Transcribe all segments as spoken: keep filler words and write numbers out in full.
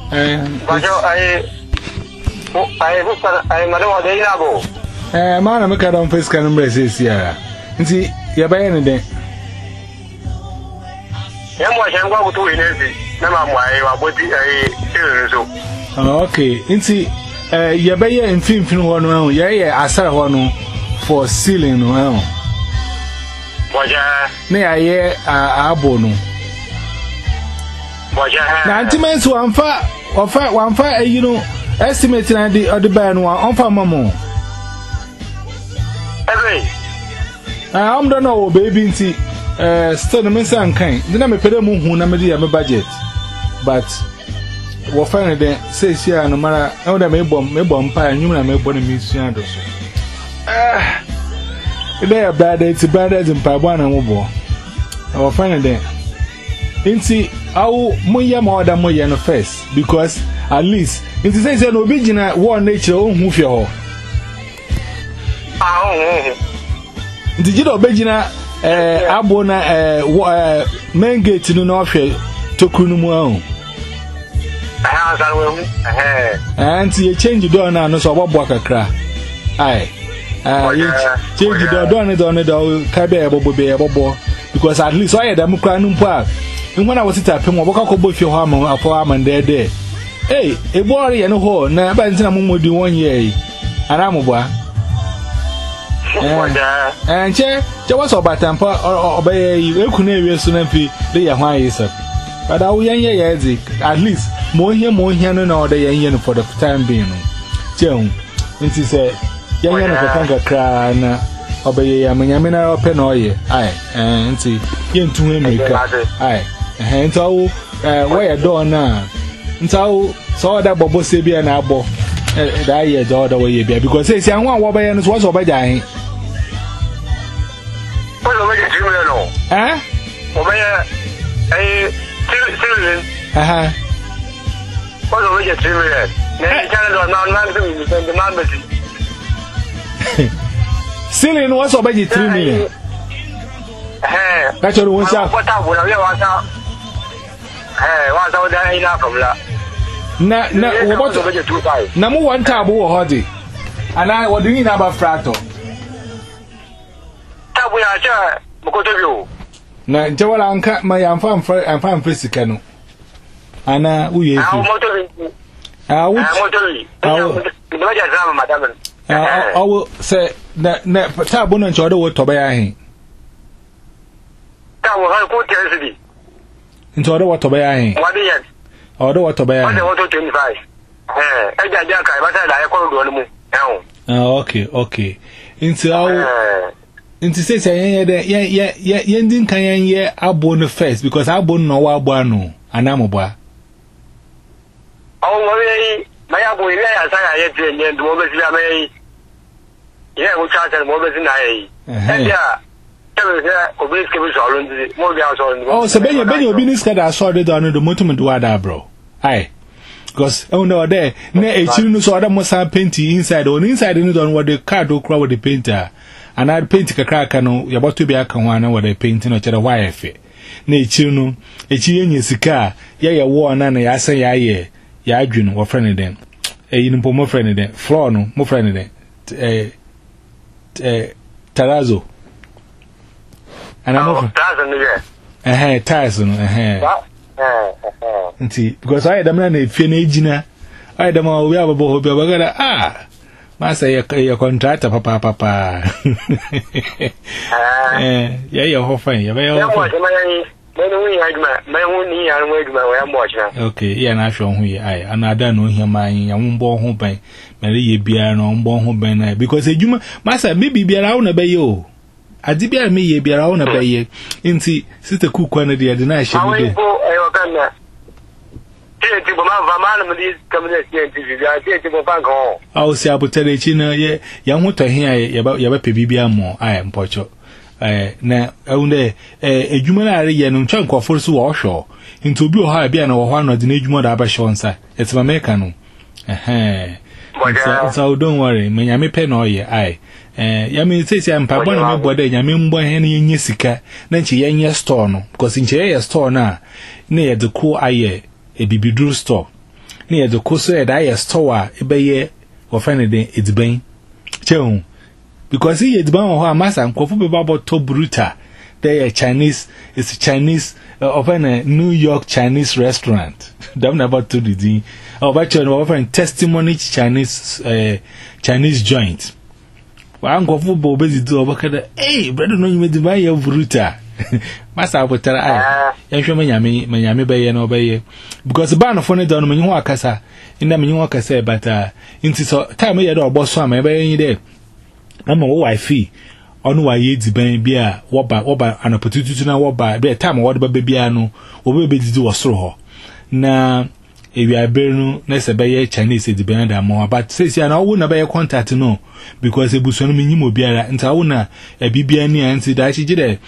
Eh. But I I look at I madam or they abo. Eh, man, I'm a cat on face can embrace here. See, you're by any day. Young watch and go to in every. Never mind, I will be a so. Okay, and see, uh, you're by in film film one, yeah, yeah, I saw one for ceiling. Well, was ya? Nay, I hear a abono. Was ya? Ninety minutes one fat or fat one fat, you know, estimating the other band one on for Mamma. I'm don't know, baby, see, uh, still the miss and kind. Then I'm a pedamu who never did a budget. But what finally then says here, no matter how they may bomb, may bomb pie, and you may bomb a mission. Ah, they are bad, it's bad as in Pabana Mobo. Our finally then. In see, how Moya more than Moya no face, because at least it says an original one nature own move your. Did you know Begina Abona main gate in North Tokunumo? And you change the door now, no so what walk a crack. Aye, change the door, don't it on the door, Cabe Bobo, because at least I had a Mukranum Park. And when I was at him, walk up with your arm or for arm and there, there. Hey, a boy and a hole, now Bantam would do one year, and I'm a boy. And chair, there was a batampa or obey you couldn't be soon and fee, they are why is up. But I will at least more here, more here, no, they are here for the time being. Joan, it is a young man of a tanker cry, obey a Yamina or Penoye. Aye, and see, yen to him, aye, and so, where a door now. And so, saw that Bobo Sabia and Abo. That year, the other way, because it's young one, what by and was over dying. Eh? Obey a citizen. Aha. What a wicked citizen. Canada not the Mammoth. Ceiling was already three million. That's what was out. What up when I was out? Hey, what's out there enough of that? Na na what number one taboo or hobby, and I was doing about fractal. Tabu ya because of you. Na Jawala anka my am farm and farm physical. Anna, we are I will say that Tabun and Chodo were to buy. That will have good curiosity. Into other what to buy. What is Although what to buy? I want to twenty-five. Eh, I got Jack, but I call you now. Oh, okay, okay. Into our into say, yeah, yeah, yeah, yeah, Yendin can ye abon the face because I bon no wabano, and I'm a boy. Oh, my abu, I say, I had to move it. Yeah, we charge and move it in a. Yeah. Oh, so when you're business card, I saw it on the motorman to Ada, bro. Aye, because oh no, there, near a children so other must have painting inside or inside in it on what the car do crowd with the painter. And I'd paint a crack, I know you're about to be a one where they painting or a wire fit. Nay, children, a children is a car, yeah, war and I say, yeah, yeah, yeah, dream or friendly then. A uniform more friendly then, floor no, more friendly then. Eh, Tarazo. And I'm over a hair Tyson, a hair. Because I had a man if you're agina. I had a more we have a boy, but ah, Master, your contractor, papa, papa. Yeah, you're all fine. You're very okay, yeah, and I show who I and I don't know him. I won't born home by Marie Biano, born home by because a human master maybe be around a bay you. I did be a me be around a bay in see sister cook one of the deny she would be. I will say, I will tell you, China, yeah, young water here about your baby more. I am Pocho. Eh, na onde eh adwuma na re no ntwa nkofo so wo hwo into bi o ha bia na wo hwa no de na adwuma da ba hwo nsa it's my make no eh eh so don't worry me nyame pe no ye ai eh ya me say say ampa bo na me boda nyame mbo he na yenye sika na nchi yenye store no because nchi ye store na na ye de ko aye e bibiduru store near the coast at I store a bay or Friday, it's bane. Chew. Because he is bound or massa and coffee about to bruta. They are Chinese, it's a Chinese, uh, open a New York Chinese restaurant. Don't about to the or about your offering testimony Chinese, uh, Chinese joint. Well, I'm going for busy to overcut. Hey, brother, no, you made the buy of bruta. Master, I will tell I am sure Miami, Miami Bay and obey because the band of funny done when you walk as a in the menu walk as a but uh, into so time me or boss swam, I bay there. I'm a wife. On why ye debate beer, what by what by an opportunity to know what by be a time what by babyano, or will be to do a straw. Now, if you are bearing, let's say Chinese debate and more, but says you know, wouldn't be a contact to know because it was only minimum beer and Tauna, a B B N and said that she did a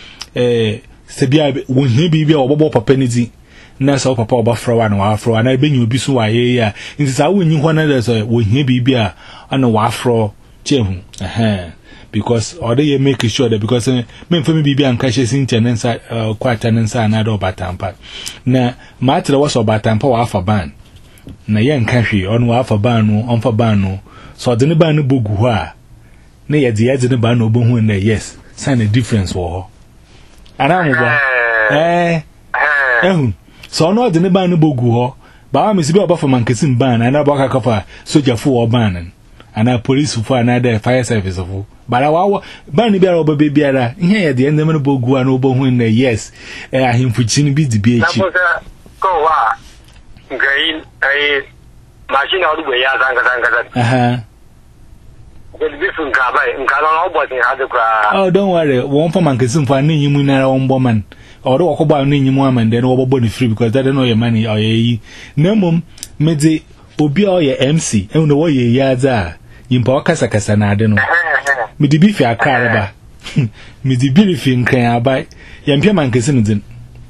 Sabia won't be or Bobo Papenity. Nasa papa about for one wafro, and I bring you be so I yeah. It is how when you one others when he be beer on a wafro, Jim. Aha. Because or they make sure that because uh, men for me be and catches in tenants uh quite tenants and other batampa. Na matter was or batampa or alpha ban. Na young country on alpha ban on for ban so the ban bugua. Nay at the edge of the ban no boom in there, yes, sign a difference for her. And I'm eh eh so no the ban bogu but I'm Miss Bill for Mancasim ban and I bought a copper soldier for ban and a police for another fire service of. But our Barney Bear over baby, here the end of the bogu and over when they yes, I him for chin be the B H. Go on, green a machine out the way as Anka. Aha. The different car in Carol, oh, don't worry, one for Mancasum for any human own woman, or walk about any woman, then over body free because they don't know your money or ye. No mum, Medzi, Obi or your M C, and the way ye yards are. In Pocasa Casanadeno. Me the beef a caraba. Me the beef in can buy. Yampia Mancasin.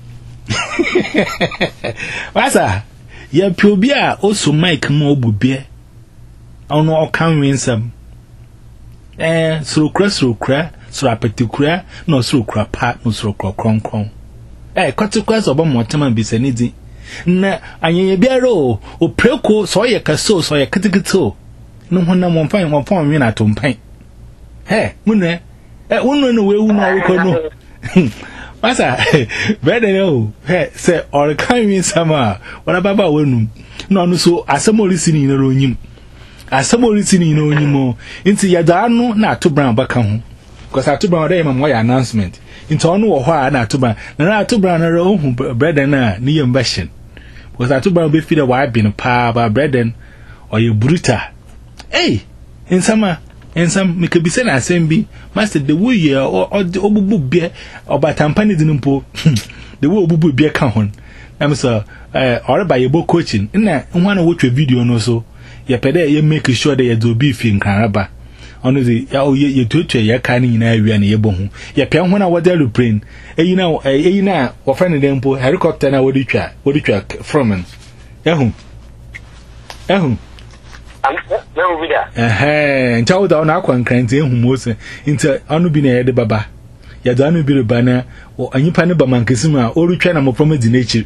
Wasa, ya probia also make more beer. On all can win some. Eh, so crass, so cra, so a particular, no so crap pat, no so crop cron cron. Eh, cut to class of one more time and be sanity. Na, and ye bearo, or preco, so ye casso, so ye catticato. No one one fine one form in at home paint. Hey, Munne, eh, one run away, one I know. Massa, better know, hey, say, or a kind summer, what about one? No, so as some more listening in a room. As some more listening in a more into Yadano, not to brown back home. Because I took brown day my announcement. Into on or why not to brown, and I took brown a room, bread and a near ambition. Because I took brown be feed a wife being a pa by bread and or you bruta. Hey, in summer, in some, me could be sent as same be, master the woo year or the obu beer or by tampani dinumpo, the woo bubu beer count. I'm so, uh, or by your book coaching, in that one of which video no so, ya pede ye make sure that you do beef in Caraba. Only the oh, ye to to ya canny in area and ye bon. Ya pian when I was there to print, eh, you know, eh, you know, or friend of them, helicopter now, what do you track, what do you track from him? Ehum, ehum. Eh, and told down our cranky whom was into Anubina de Baba. Yadanu be a banner or a new panaba mancasima or China from the nature.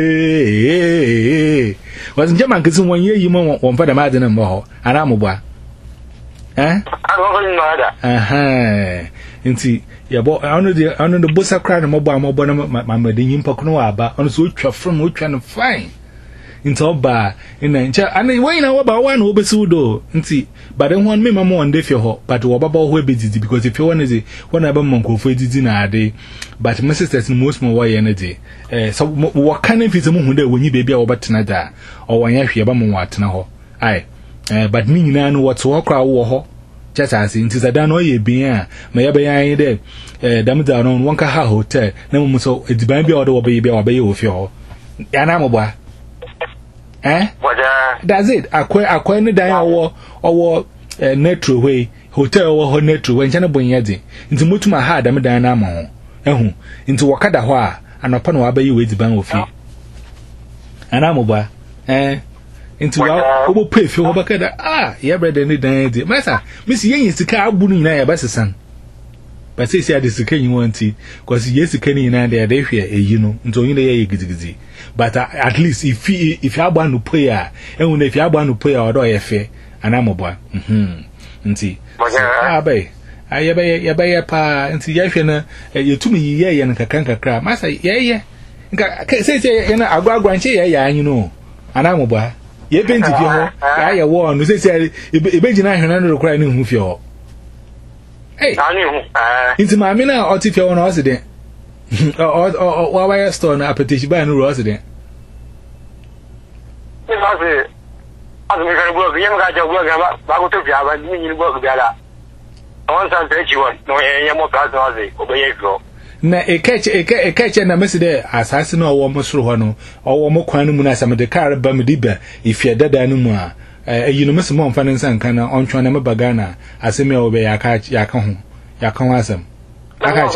Eh, wasn't Jamancasm one year you want one for the Madden and more, and I'm a boy. Eh? I don't know. Aha, into your boy, I know the under the bossa cried a mobile mobile, my Madin Poconoa, on switch from which kind of fine. Into bar in the and then why now about one over pseudo, and see, but then one me mamma one day for her, but what about where busy because if you want to say, one ever monk for dinner a day, but my sister's most more energy. Eh, so what kind of people who when you baby or but nada, or when you hear about what now? Aye, eh, but me now what's walk out war. Just as in tis a dano ye beer, may I be I there, eh, damn down on one car hotel, no so it's baby or the baby or baby with your. And I'm a boy. Eh? That's it. Acquire acquire die or or netro way hotel or netro when China Bonyadi into Mutuma had a dynamo. Eh, into Wakada Hua and upon Wabe with the bang of you. And I'm over. Eh? Into our pay for Wakada. Ah, yeah, bread any day. Massa, Miss Yen is the car booning there, Bassan. but say say the second you want it because yes can in and there they fear you know nto yin dey gidigidi but uh, at least if you if you aba no pay a and when if you aba no pay a odo ye fe anamoboa mhm nti ah bai aye bai ye bai pa nti ye hwe na yetumi yiye ye nkaka nkaka masa ye ye nka say say ye na agwagwa nche ye ya anyi no anamoboa ye penti fi ho ya ye wo no say say ebegina hwe na no kra ni hu fi ho. Hey, into my mina or if you're on accident or wire store and appetition by no resident. I say, I'm going to work, young guy, you're working about Bagotopia, but you work together. I want some page you want, no, you're more person, obey go. Na a catch a catch and a message there, assassin or almost through one or more quantum some of the car bamidiba if you're dead anymore. You know, Mister Mom finance and can on China Bagana, as a me obey a catch Yakon, Yakon Asam. I catch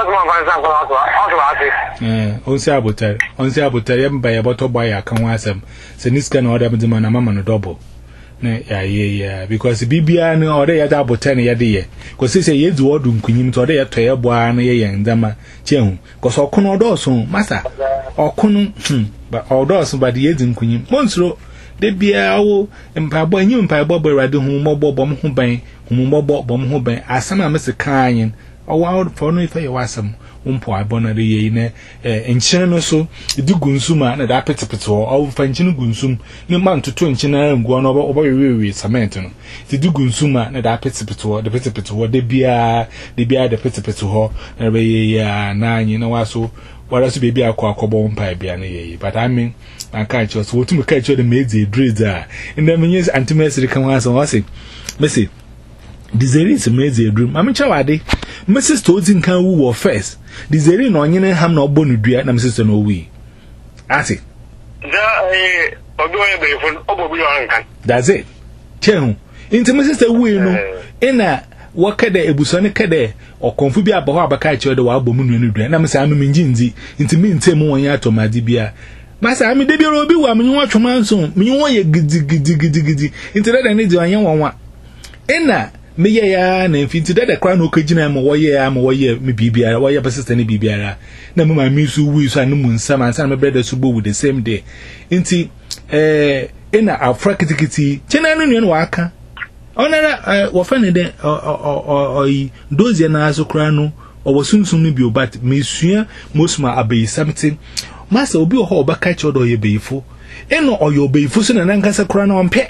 it. On Saboteur, on Saboteur, by a bottle by a Conwasam, Seniscan or the man a mamma double. Yeah, yeah, because the B B I or they are double ten a day. Because they say, yes, what do you to their tail boy and a young dama, Chen, because all Cono Dawson, Massa, or Cono, but all Dawson by the Edin Queen, Monstro. De bia wo mpa bo anyi mpa bo bo rade hu mo bo bom ho ban hu mo bo bom ho ban asama mese kan o wa for no ifa ye wasam umpo abona de ye ne enchine no so di gunsuma na da petepete o fa enchine gunsum ne man toto enchine nguo no obo wewe cement no di gunsuma na da petepete o de petepete o de bia de bia de petepete ho na be ye ya na anyi na waso wara so baby akwa akobo mpa bia na ye but I mean I can't just what to catch the maids dreader and then when yes anti-message come once and was it Messi Desiree is a maids dream I'm chawade Missus Tozin can woo first Desiree no nyene ham na obo nudua na Missus no we ati da eh odo e be fun obo bi ankan that's it chehu into Missus we no ina wakada ebusone kada okonfu bi abaho abaka achi odo wa abomu nudua na mse anu minjinzi into mi ntemu won ya atomadi bia Masa ami de biara obi wa menwo atwoma nso menwo ye gidi gidi gidi gidi intida da ne di anya wonwa ena meye ya na mfinti da da kwa na okagina mo woye ya mo woye me bibiara woye persistent ne bibiara na me ma mi su wi so anu mu nsama ansa me brother su bo with the same day inti eh ena afra kitikiti chena no nua no aka onara wo fa ne de oyi dozie na aso kra no owo sunsun no bio but mesua mosma abayi something Masa obi oho obaka che odo ye beifo eno oyo beifo so na nankasa kura na ompe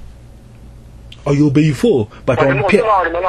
oyo beifo but ompe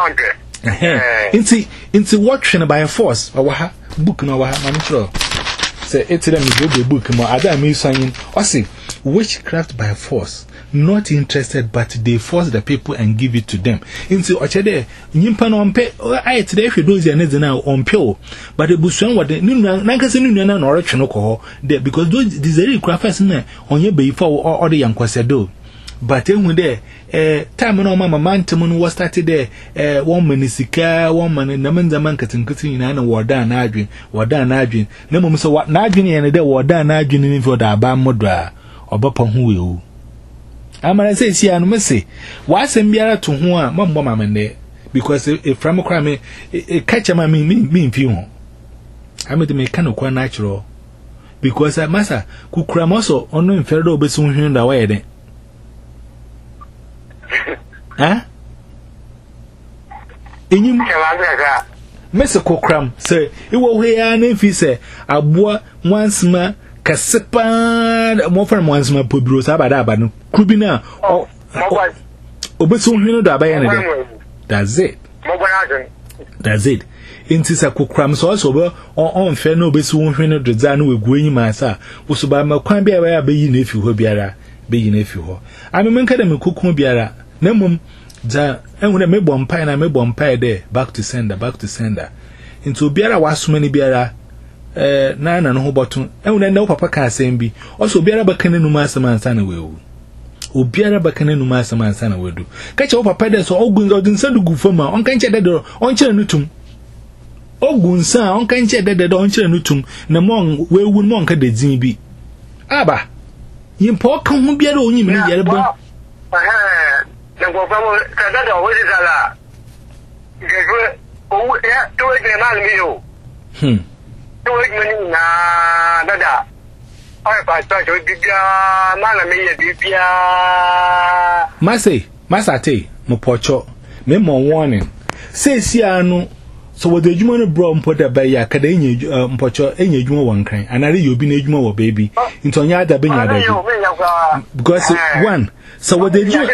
eh inti inti watching by force owa book na owa ma ntro say etire me go book mo ada me sanyin o say witchcraft by force not interested but they force the people and give it to them inti ochede nyimpa na ompe aye today hwe dozi na zina ompe o but ebusuan wode nankase nunu na na oretwe no ko ho because those desire crafters na onye beifo o de yankwasedo but ehun de eh time na mama mantem no was started there eh one manisika one man na manzaman katinkitin na na woda na adwen woda na adwen na mum so na adwen ye ne de woda na adwen ni for da ba modra obapo hu we o amara say si anu mese wa asem biara to ho a mambo mamende because if from kra me e catch ma me me mfi ho amede me kan okwa natural because masa kukura moso ono mfere obesu hwin da wa ye den ha enyim mese kokram say iwo hwe ya na mfi say aboa wansma kasepa mo fa mo wansma pobiro sa bada abanu krubina obesu hwin da abaye ne de that's it that's it inti sa kokram so so be on fe na obesu hwin do za na wegu enyim asa wo so ba makwan bia ya bayi na efi ho biara bayi na efi ho amemen kada me kokun biara na mum za enwere me bompai na me bompai de back to sender back to sender into obiara wasoma ni biara eh na na no ho botun enwere na papa ka asem bi also obiara bakane nu masem ansa na wewu obiara bakane nu masem ansa na wedu ka che papa de so ogun odin sadu gu fama on kan che de do on kire nutum ogun sa on kan che de de on kire nutum na mo wewu mo nka de din bi aba yimpo kan hu biara onyi me yare ba eh na go famo kada da wo sala gejo Oh, yeah, do it, man, me. Hmm. Do it, man, nah, dada. I try to be a man, me, be a Massey, Massate, Mopocho, Memo warning. Say, Siano. So what the human brought put a bay academia, Pocho, any human one kind, and I you'll be a human baby into Yada Benya. Because one, so what the human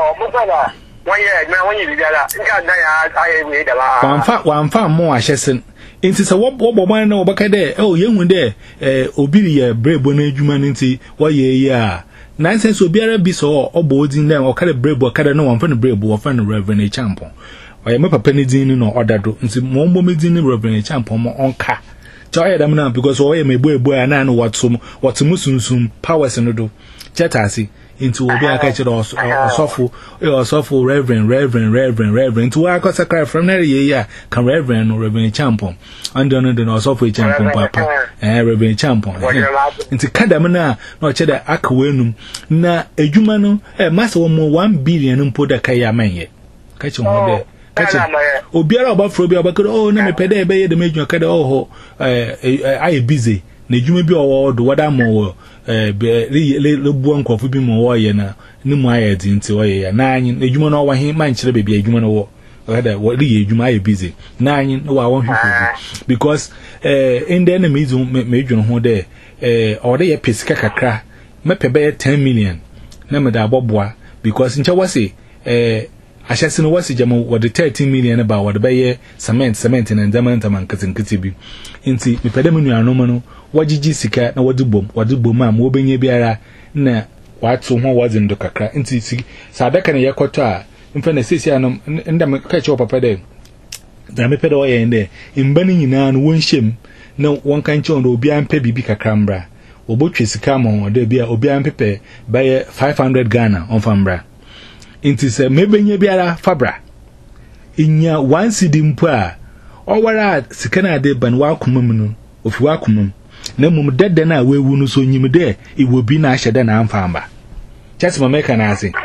one year, now when you did that, I made a one fat one far more ashen. Into a what woman or Bacade, oh, young one there, Obilia, brave bonnet humanity, why ye, nonsense will be a be so or boarding them or cut a brave or cut no one from the brave or from the Reverend Champion. I am a penny din no order do nti mo mo medin Reverend Champo mo onka joy them now because we may boy boy and I know what some what musunsum powers no do chetasi into obi aka che do osofo e osofo Reverend Reverend Reverend Reverend to aka sakra from na ye ya kan Reverend no Reverend Champo and no do osofo Champo papa eh Reverend Champo nti kadam na na che da aka wenum na edwuma no eh masa wo mo one billion mpo da kai amanye ka che ho de Obiara obafro bi obakere oh na me pede ebe ye de medwun kede oh ho eh I busy na edwuma bi owo do wada mo eh le buo nkofo bi mo wo ye na ni mu aye di nti wo ye ya na anyi edwuma no wa he man kire bebi edwuma no wo wada wo le edwuma aye busy na anyi no wa won hwefo because eh in the enemy zo medwun ho de eh ode ye pesika kakra me pebe ten million na me da aboboa because nche wase eh Ashesi no wasi jamo wode thirteen million ba wode baye cement cement na ndamanta mankazinkiti bi nti mepede mu nuanom no wagigi sika na wode bom wode bom am wo benye biara na watu ho wode ndo kakra nti sadaka na yekoto a mfa na sesi anom ndam ka che papa de da mepede wo ye nde mbani nyina no wonhyem na wonka nche ndo obi ampe bibi kakra mbra obotwe sika mo wode bia obi ampepe baye five hundred Ghana onfa mbra Inti se mebenye biara fabra inya one cedi mpo a owara sikana ade ban wa akomam no ofi wa akomam na mum dede na wewu no so nyim de iwo bi na ahyede na amfa amba chati mameka na ase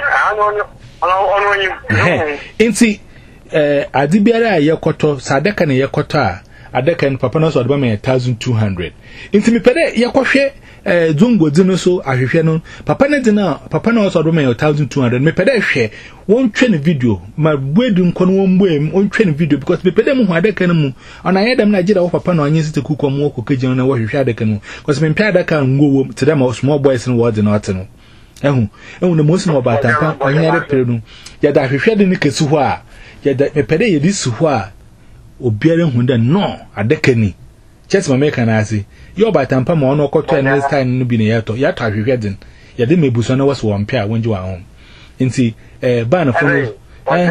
inti eh ade biara yekoto sadaka na yekoto a adaka no papa no so de ba me one thousand two hundred inti mi pede yekohwe eh zungo dino so ahwehwe no papa ne dina papa na so do me one thousand two hundred me pede hwe won twe ne video ma buedu nko no won buem won twe ne video because me pede mu hu adaka no mu ona yedam na gida wo papa na onye site kuko mu ko kejin na wo hwehwe adaka no because me mpia adaka ngowo tede ma small boys no wo de no ate no ehu ehu ne mosi mo batampa onye ade pere no ya da hwehwe de ne kesu ho a ya da me pede ye di su ho a obiare hu de no adaka ni chesi mameka na ase yo batampa ma ono koto next time no bi ne yato yato ahwehwe din ya de mebuso na waso wampia wonji wa hom nti eh ba na fo eh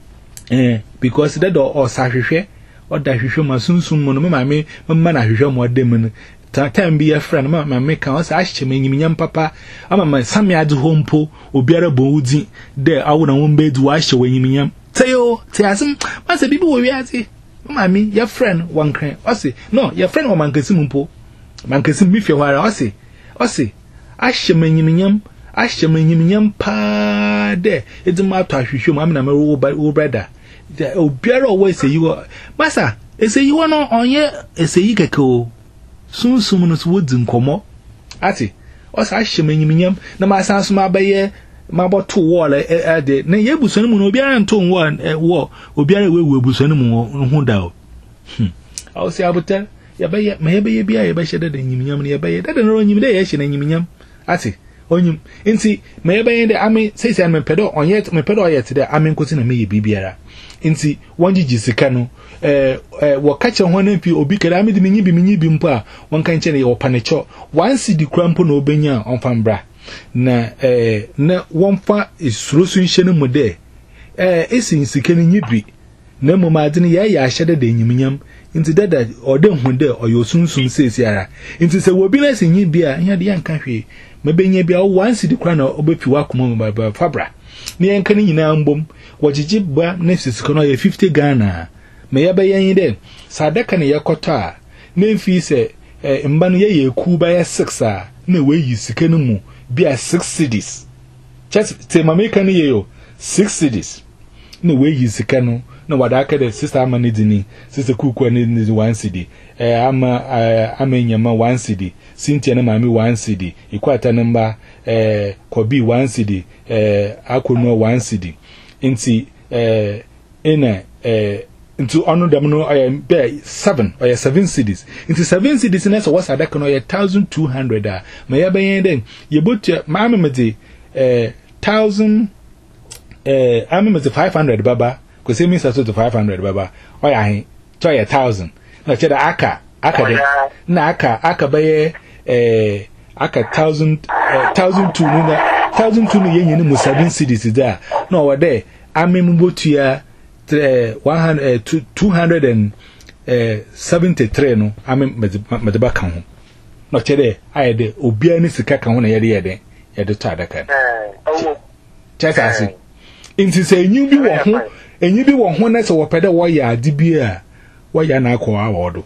eh because that o sahwehwe o da hwehwe ma sunsun mo no me mame mama na hwehwe mo de mu ta time bi ya friend ma mame kan o sa ahye manyim nyam papa ama ma sami ade hompo obiara bo udi de awo na won bedu wa ahye wanyim nyam tayo tiasem ma se bibi wo wi ati mami your friend one cran ose no your friend o mankasi mpo mankasi mi fe hwara ose ose ahye manyiminyam ahye manyiminyam pa de edima to ahwehwe mu amna mewo wo brother de obiara o say you masa ese you no onye ese yi keke o sunsum no so wodi nkomo ati ose ahye manyiminyam na masa asoma abaye maboto wall e de na ye busonu mu no obiara nto wall wo obiara wewu busonu mu hu da o hm aw si abutel ya baye ma ye baye bia ye ba hye de nyiminyam ne ye baye de no nyim de ye hye na nyiminyam ati onyim nti ma ye baye de ame sei sei me pedo onye me pedo oyet de ame nkosi na me ye bibiara nti wonjiji sika no eh eh wo kache ho na pi obi kere ame de minyi bi minyi bi mpo a won kan che ne ye opanecho once di krampo na obenya onfambra na eh na wonfa isrosu nhye mu de eh esin sika ni nyibi na mu maade ne ye ya hyede de nyiminyam nti dada ode hu de oyosunsun sesi ara nti se wobi na sin nyibi a nya de yanka hwe mabenya bia once di kra na obefi wa koma mu ba fabra ne yanka ni nyina mbom wogigi ba na sisika no ye fifty Ghana me ya bayan de sadaka ne yakoto a na mfi se eh mba no ye ye ku ba ya six a na we yi sika no mu bia six cedis just te mameka ne yo six cedis na we yi sika no no wadaka the sister amanidini sister kuku ni one cd eh ama amenyama one cd Cynthia na mami one cd ikwata number eh kobi one cd eh akono one cd inti eh ina eh into ono dem no eh be seven or seven cds into seven cds na so what's adaka no one thousand two hundred ah me ya ben den ye botu mami mede eh thousand eh ami mede five hundred baba ko say me so to five hundred baba o ya hin to ya one thousand na che da aka aka de na aka aka baye eh aka one thousand one thousand two no one thousand two no yenye ni mu seven cds there no wa there ami mbotu ya one hundred two hundred seventy-three no ami mede ba kan ho no che de aye de obia ni sika kan ho na ye de ye de ye de to adaka eh check asi inti say enyu bi wo ho enyu bi wo ho na se wo pede wo ya ade bi a wo ya na akọ awodo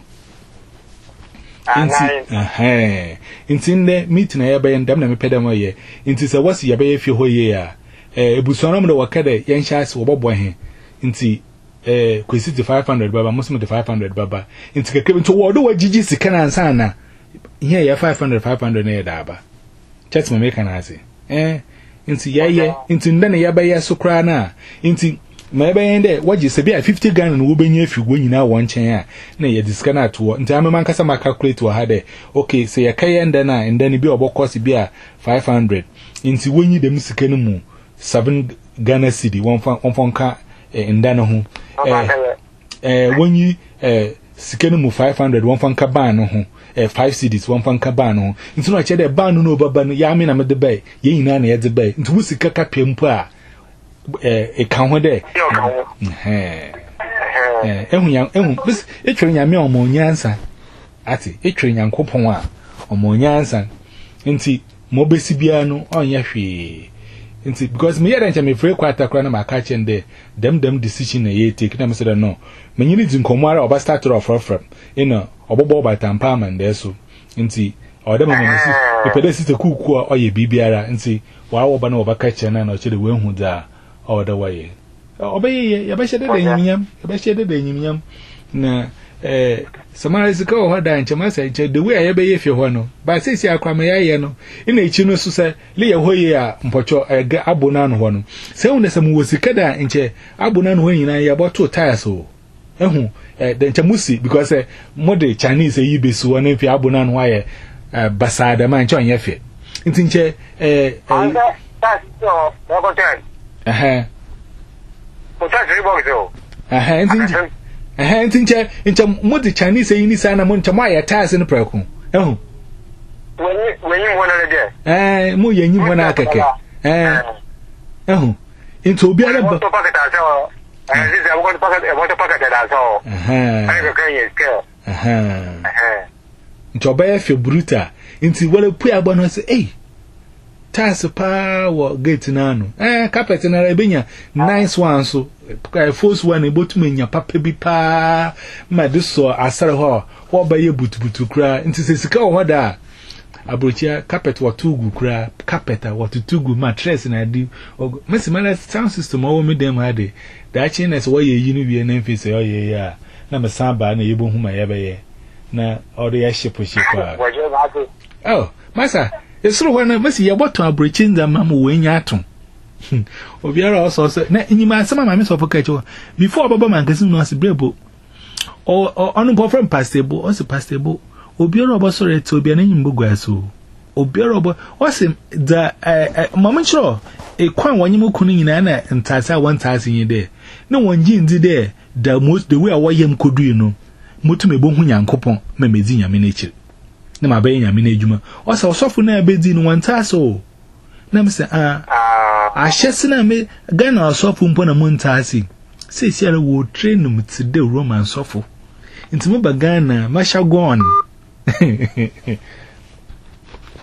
inti eh inti ne meet na ye be ndam na me pede mo ye inti se wasi ye be ye fi ho ye a eh ebusuano mo de wakade ye nhya se wo bobo he inti eh kwesi five hundred baba muslim de five hundred baba inti keke nto wo do wagigi sika na ansa na here ya five hundred five hundred na ye da ba chat mo make na ase eh inti ya ye inti ndana ya ba ya so kra na inti ma ba yende waji se bia fifty Ghana no wo benya afigwo nyina won chen a na ye diska na to nti amema nkasa ma calculate wa ha de okay se ya kaye nda na nda ni bi obokos bia five hundred inti wonyi dem sika no mu seven Ghana cedi won fa won fonka nda no ho eh eh wonyi eh sika no mu five hundred won fonka ban no ho eh five cedis won fonka ban no nti no che de ban no baba no ya me na me de bai ye nyina na ye de bai nti wo sika ka pempo a eh e kan ho de eh eh ehun yan ehun bis etwere nyame omo nyansa ati etwere nyankopon a omo nyansa nti mo besi bia no onya hwe nti because me yeda ncha me free kwata kra na maka chende dem dem decision na ye take na me say no me nyini din komara oba start off from you know obobo ba tampa man de so nti odem me me si e pede si te kuku a oye bibiara nti wa wo ba na oba ka chena na o chere we hu da oda waye obeye ya ba shede de nyimyam ya ba shede de nyimyam na eh samara zika o hoda nche ma sai nche de we ya be ye fie ho no ba sai si akwama ya ye no ina echi no so se le ye hoye a mpocho abona no ho no se hu ne se mu wosika da nche abona no ho nyina ya boto tire so ehu eh de nche musi because eh mode Chinese yi be so na fi abona no aye basada man nche onye fie nti nche eh that's so what go eh mo ta se bo so eh nti eh nti nche nche mode Chinese yi ni sana mo nche mo aye tire ne preko ehu wenyi wenyi mo na de eh mo yenyi mo na keke eh ehu nti obi ara ba to packet aso eh this I want to packet I want to packet aso eh ai ko kan ye scale eh eh nti oba ya fe bruta nti wala pu agba no se eh tas pa wo gate na no eh carpet na ebenya nice one so ka force one ebotum nya papa bi pa ma de so asare ho wo ba ye butubutu kra nti se sika wo da abrochia carpet wa tugu kra carpet wa tugu mattress na di mesi mala sound system wo me dem ade da chi na se wo ye yi no wie na mfi se o ye ya na me samba na yebo huma ye be ye na o de ya shipo shipo oh masa esuru ho na mesi ye boto abrochi nda ma mo wenya atom obiara also say na enyima asema ma me so foka echo before baba magazine no ase brebo o onu bo from pastable o se pastable obiara obo so rete obiara nyim bogu aso obiara obo o se da mama chiro e kwan wanyim kunu nyina na ntasa one thousand yin de na wonji ndi de the most the way awoyem kodu no mutum ebo hu nyankopon ma mezi nyame na ekire na ma be nyame na ejuma o se osofu na abedi no one thousand na me se ah ahye na me Ghana osofu mpo na montasi se se ara wo train no mtide Roman sofu ntimo ba Ghana mashagon